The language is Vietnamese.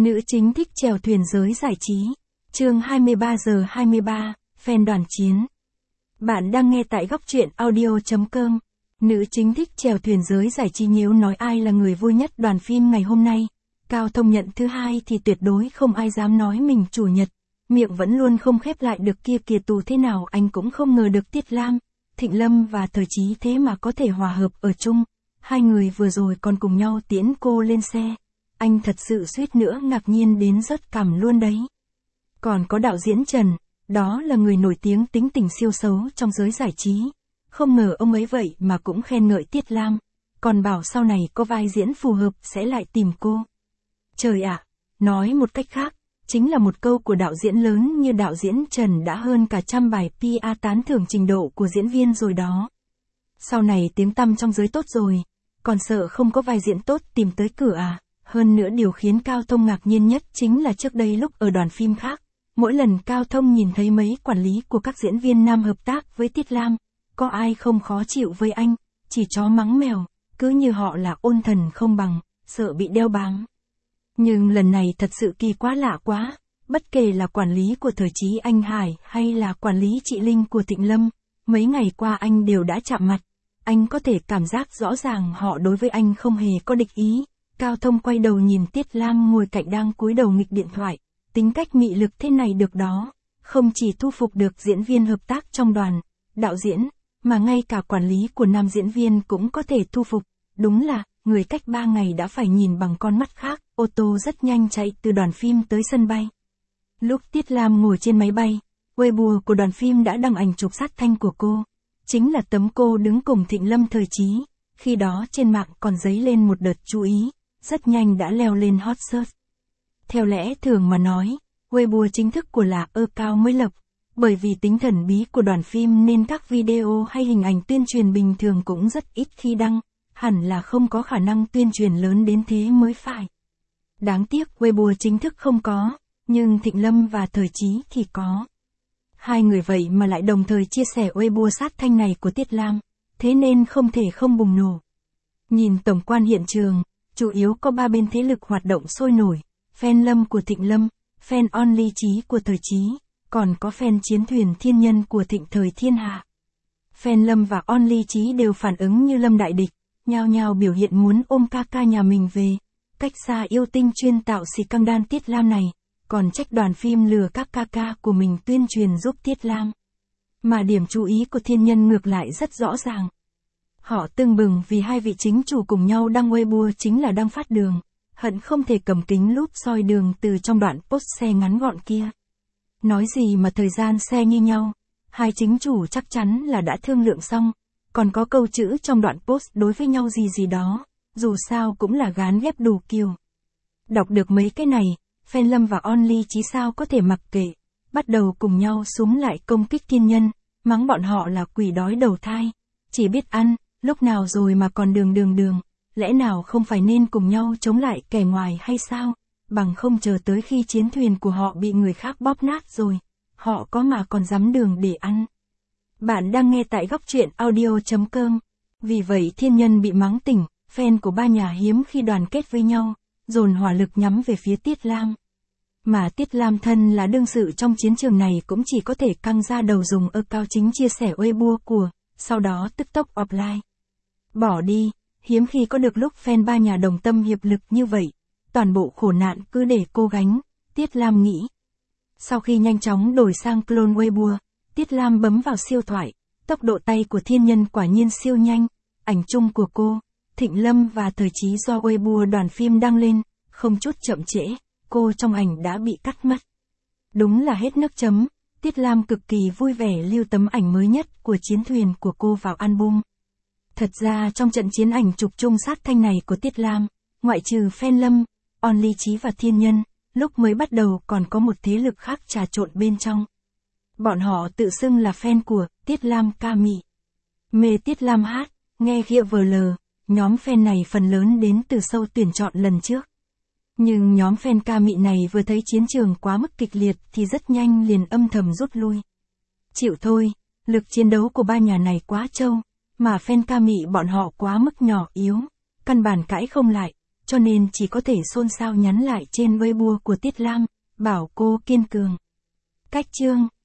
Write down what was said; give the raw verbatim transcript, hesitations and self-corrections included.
Nữ chính thích chèo thuyền giới giải trí. Chương hai mươi ba giờ hai mươi ba, fan đoàn chiến. Bạn đang nghe tại góc truyện audio chấm com. Nữ chính thích chèo thuyền giới giải trí. Nếu nói ai là người vui nhất đoàn phim ngày hôm nay, Cao Thông nhận thứ hai thì tuyệt đối không ai dám nói mình chủ nhật. Miệng vẫn luôn không khép lại được kia kìa, tù thế nào anh cũng không ngờ được Tiết Lam, Thịnh Lâm và Thời Chí thế mà có thể hòa hợp ở chung. Hai người vừa rồi còn cùng nhau tiễn cô lên xe. Anh thật sự suýt nữa ngạc nhiên đến rớt cằm luôn đấy. Còn có đạo diễn Trần, đó là người nổi tiếng tính tình siêu xấu trong giới giải trí. Không ngờ ông ấy vậy mà cũng khen ngợi Tiết Lam, còn bảo sau này có vai diễn phù hợp sẽ lại tìm cô. Trời ạ, nói một cách khác, chính là một câu của đạo diễn lớn như đạo diễn Trần đã hơn cả trăm bài pê e tán thưởng trình độ của diễn viên rồi đó. Sau này tiếng tăm trong giới tốt rồi, còn sợ không có vai diễn tốt tìm tới cửa à? Hơn nữa điều khiến Cao Thông ngạc nhiên nhất chính là trước đây lúc ở đoàn phim khác, mỗi lần Cao Thông nhìn thấy mấy quản lý của các diễn viên nam hợp tác với Tiết Lam, có ai không khó chịu với anh, chỉ chó mắng mèo, cứ như họ là ôn thần không bằng, sợ bị đeo bám. Nhưng lần này thật sự kỳ quá lạ quá, bất kể là quản lý của Thời Chí anh Hải hay là quản lý chị Linh của Thịnh Lâm, mấy ngày qua anh đều đã chạm mặt, anh có thể cảm giác rõ ràng họ đối với anh không hề có địch ý. Cao Thông quay đầu nhìn Tiết Lam ngồi cạnh đang cúi đầu nghịch điện thoại, tính cách mị lực thế này được đó, không chỉ thu phục được diễn viên hợp tác trong đoàn, đạo diễn, mà ngay cả quản lý của nam diễn viên cũng có thể thu phục, đúng là, người cách ba ngày đã phải nhìn bằng con mắt khác. Ô tô rất nhanh chạy từ đoàn phim tới sân bay. Lúc Tiết Lam ngồi trên máy bay, Weibo của đoàn phim đã đăng ảnh chụp sát thanh của cô, chính là tấm cô đứng cùng Thịnh Lâm Thời Chí, khi đó trên mạng còn dấy lên một đợt chú ý, rất nhanh đã leo lên hot search. Theo lẽ thường mà nói, Weibo chính thức của là ơ Cao mới lập, bởi vì tính thần bí của đoàn phim nên các video hay hình ảnh tuyên truyền bình thường cũng rất ít khi đăng, hẳn là không có khả năng tuyên truyền lớn đến thế mới phải. Đáng tiếc Weibo chính thức không có, nhưng Thịnh Lâm và Thời Chí thì có. Hai người vậy mà lại đồng thời chia sẻ Weibo sát thanh này của Tiết Lam, thế nên không thể không bùng nổ. Nhìn tổng quan hiện trường, chủ yếu có ba bên thế lực hoạt động sôi nổi, fan Lâm của Thịnh Lâm, fan Only Chí của Thời Chí, còn có fan chiến thuyền thiên nhân của Thịnh Thời Thiên Hạ. Fan Lâm và Only Chí đều phản ứng như Lâm đại địch, nhao nhao biểu hiện muốn ôm ca ca nhà mình về. Cách xa yêu tinh chuyên tạo xì căng đan Tiết Lam này, còn trách đoàn phim lừa các ca ca của mình tuyên truyền giúp Tiết Lam. Mà điểm chú ý của thiên nhân ngược lại rất rõ ràng. Họ tưng bừng vì hai vị chính chủ cùng nhau đăng Weibo chính là đăng phát đường, hận không thể cầm kính lúp soi đường từ trong đoạn post xe ngắn gọn kia. Nói gì mà thời gian xe như nhau, hai chính chủ chắc chắn là đã thương lượng xong, còn có câu chữ trong đoạn post đối với nhau gì gì đó. Dù sao cũng là gán ghép đủ kiểu. Đọc được mấy cái này, fan Lâm và Only Chí sao có thể mặc kệ, bắt đầu cùng nhau xúm lại công kích thiên nhân, mắng bọn họ là quỷ đói đầu thai, chỉ biết ăn, lúc nào rồi mà còn đường đường đường, lẽ nào không phải nên cùng nhau chống lại kẻ ngoài hay sao, bằng không chờ tới khi chiến thuyền của họ bị người khác bóp nát rồi, họ có mà còn dám đường để ăn. Bạn đang nghe tại góc truyện audio chấm com, vì vậy thiên nhân bị mắng tỉnh. Fan của ba nhà hiếm khi đoàn kết với nhau, dồn hỏa lực nhắm về phía Tiết Lam. Mà Tiết Lam thân là đương sự trong chiến trường này cũng chỉ có thể căng ra đầu dùng ơ Cao chính chia sẻ Weibo của, sau đó tức tốc offline. Bỏ đi, hiếm khi có được lúc fan ba nhà đồng tâm hiệp lực như vậy, toàn bộ khổ nạn cứ để cô gánh, Tiết Lam nghĩ. Sau khi nhanh chóng đổi sang clone Weibo, Tiết Lam bấm vào siêu thoại, tốc độ tay của thiên nhân quả nhiên siêu nhanh, ảnh chung của cô, Thịnh Lâm và Thời Chí do Weibo đoàn phim đăng lên, không chút chậm trễ, cô trong ảnh đã bị cắt mất. Đúng là hết nước chấm, Tiết Lam cực kỳ vui vẻ lưu tấm ảnh mới nhất của chiến thuyền của cô vào album. Thật ra trong trận chiến ảnh chụp chung sát thanh này của Tiết Lam, ngoại trừ fan Lâm, Only Chí và thiên nhân, lúc mới bắt đầu còn có một thế lực khác trà trộn bên trong. Bọn họ tự xưng là fan của Tiết Lam ca mị. Mê Tiết Lam hát, nghe ghịa vờ lờ. Nhóm fan này phần lớn đến từ sâu tuyển chọn lần trước. Nhưng nhóm fan ca mị này vừa thấy chiến trường quá mức kịch liệt thì rất nhanh liền âm thầm rút lui. Chịu thôi, lực chiến đấu của ba nhà này quá trâu, mà fan ca mị bọn họ quá mức nhỏ yếu, căn bản cãi không lại, cho nên chỉ có thể xôn xao nhắn lại trên Weibo của Tiết Lam, bảo cô kiên cường. Cách chương